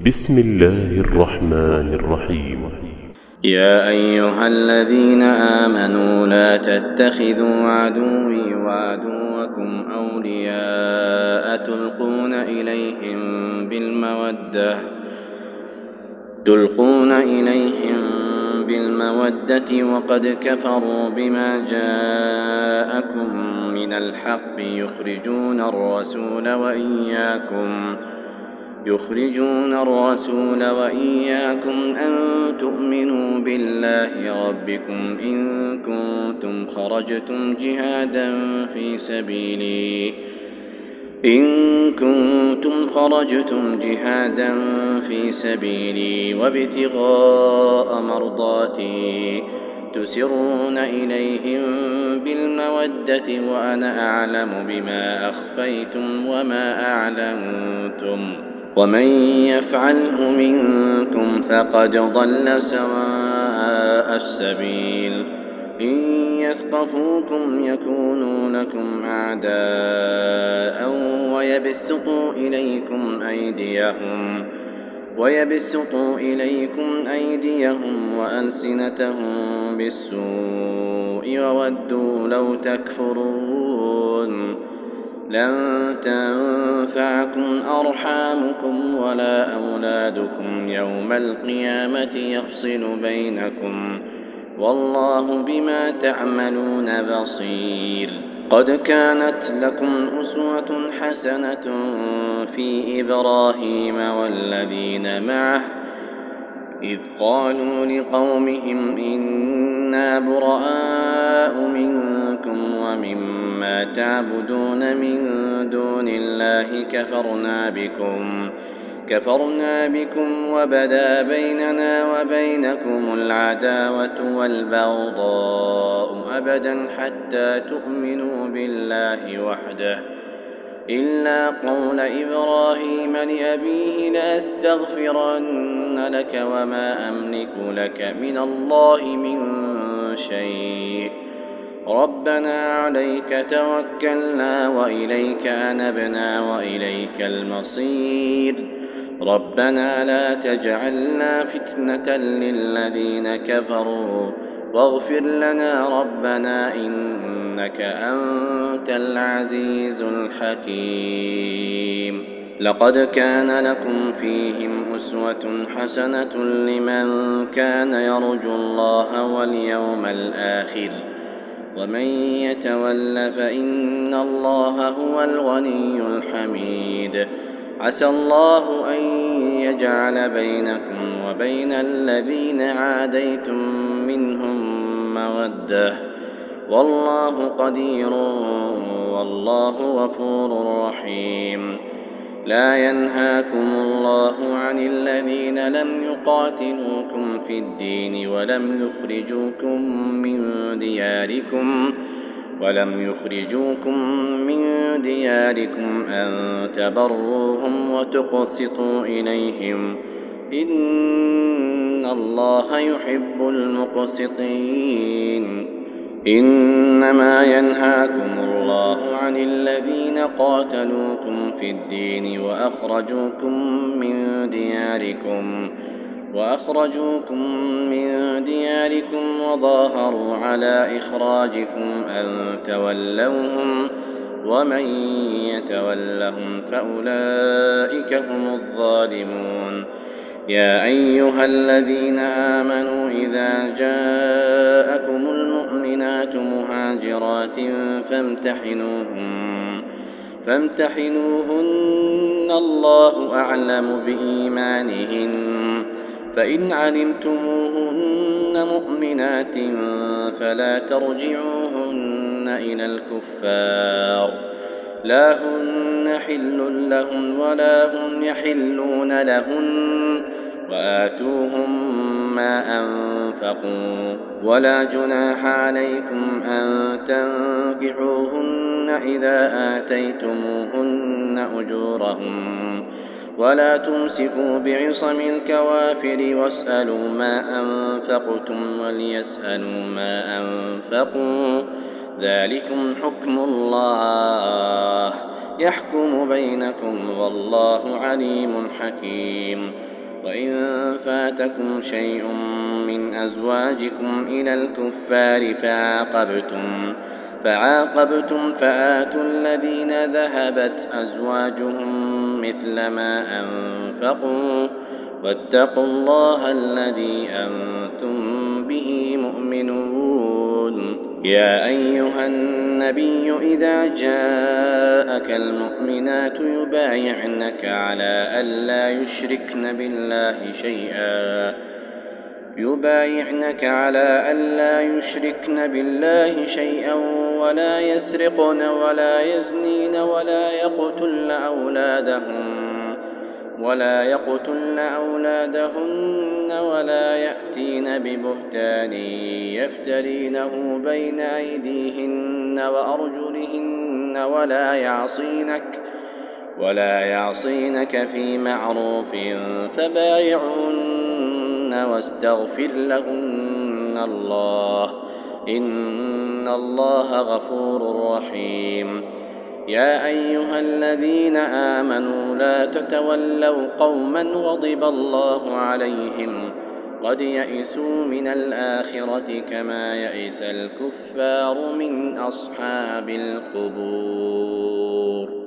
بسم الله الرحمن الرحيم. يا أيها الذين آمنوا لا تتخذوا عدوي وعدوكم أولياء تلقون إليهم بالمودة وقد كفروا بما جاءكم من الحق يخرجون الرسول وإياكم أن تؤمنوا بالله ربكم إن كنتم خرجتم جهادا في سبيلي وابتغاء مرضاتي تسرون إليهم بالمودة وأنا أعلم بما أخفيتم وما أعلنتم ومن يفعله منكم فقد ضل سواء السبيل إن يثقفوكم يكونوا لكم أعداء ويبسطوا إليكم أيديهم وألسنتهم بالسوء وودوا لو تكفرون لن تنفعكم أرحامكم ولا أولادكم يوم القيامة يفصل بينكم والله بما تعملون بصير. قد كانت لكم أسوة حسنة في إبراهيم والذين معه إذ قالوا لقومهم إنا براء منكم ومما تعبدون من دون الله كفرنا بكم وبدا بيننا وبينكم العداوة والبغضاء أبدا حتى تؤمنوا بالله وحده إلا قول إبراهيم لأبيه لأستغفرن لك وما أملك لك من الله من شيء ربنا عليك توكلنا وإليك أنبنا وإليك المصير ربنا لا تجعلنا فتنة للذين كفروا واغفر لنا ربنا إنك أنت العزيز الحكيم. لقد كان لكم فيهم أسوة حسنة لمن كان يرجو الله واليوم الآخر ومن يتول فإن الله هو الغني الحميد. عسى الله أن يجعل بينكم وبين الذين عاديتم منهم مودة والله قدير والله غفور رحيم. لا ينهاكم الله عن الذين لم يقاتلوكم في الدين ولم يخرجوكم من دياركم أن تبروهم وتقسطوا إليهم إن الله يحب المقسطين. إنما ينهاكم الله عن الذين قاتلوكم في الدين وأخرجوكم من دياركم وظاهروا على إخراجكم أن تولوهم ومن يتولهم فأولئك هم الظالمون. يا أيها الذين آمنوا إذا جاءكم المؤمنات مهاجرات فامتحنوهن الله أعلم بإيمانهن فإن علمتموهن مؤمنات فلا ترجعوهن إلى الكفار لا هن حل لهم ولا هم يحلون لهن وآتوهم ما أنفقوا ولا جناح عليكم أن تنكحوهن إذا آتيتموهن أجورهن ولا تمسكوا بعصم الكوافر واسألوا ما أنفقتم وليسألوا ما أنفقوا ذلكم حكم الله يحكم بينكم والله عليم حكيم. وإن فاتكم شيء من أزواجكم إلى الكفار فعاقبتم فآتوا الذين ذهبت أزواجهم مثل ما أنفقوا واتقوا الله الذي أنتم به مؤمنون. يا أيها النبي إذا جاءك المؤمنات يبايعنك على ألا يشركن بالله شيئا ولا يسرقن ولا يزنين ولا يقتلن أولادهن ولا يأتين ببهتان يفترينه بين أيديهن وأرجلهن ولا يعصينك في معروف فبايعهن واستغفر لهن الله إن الله غفور رحيم. يا أيها الذين آمنوا لا تتولوا قوما غضب الله عليهم قد يئسوا من الآخرة كما يئس الكفار من أصحاب القبور.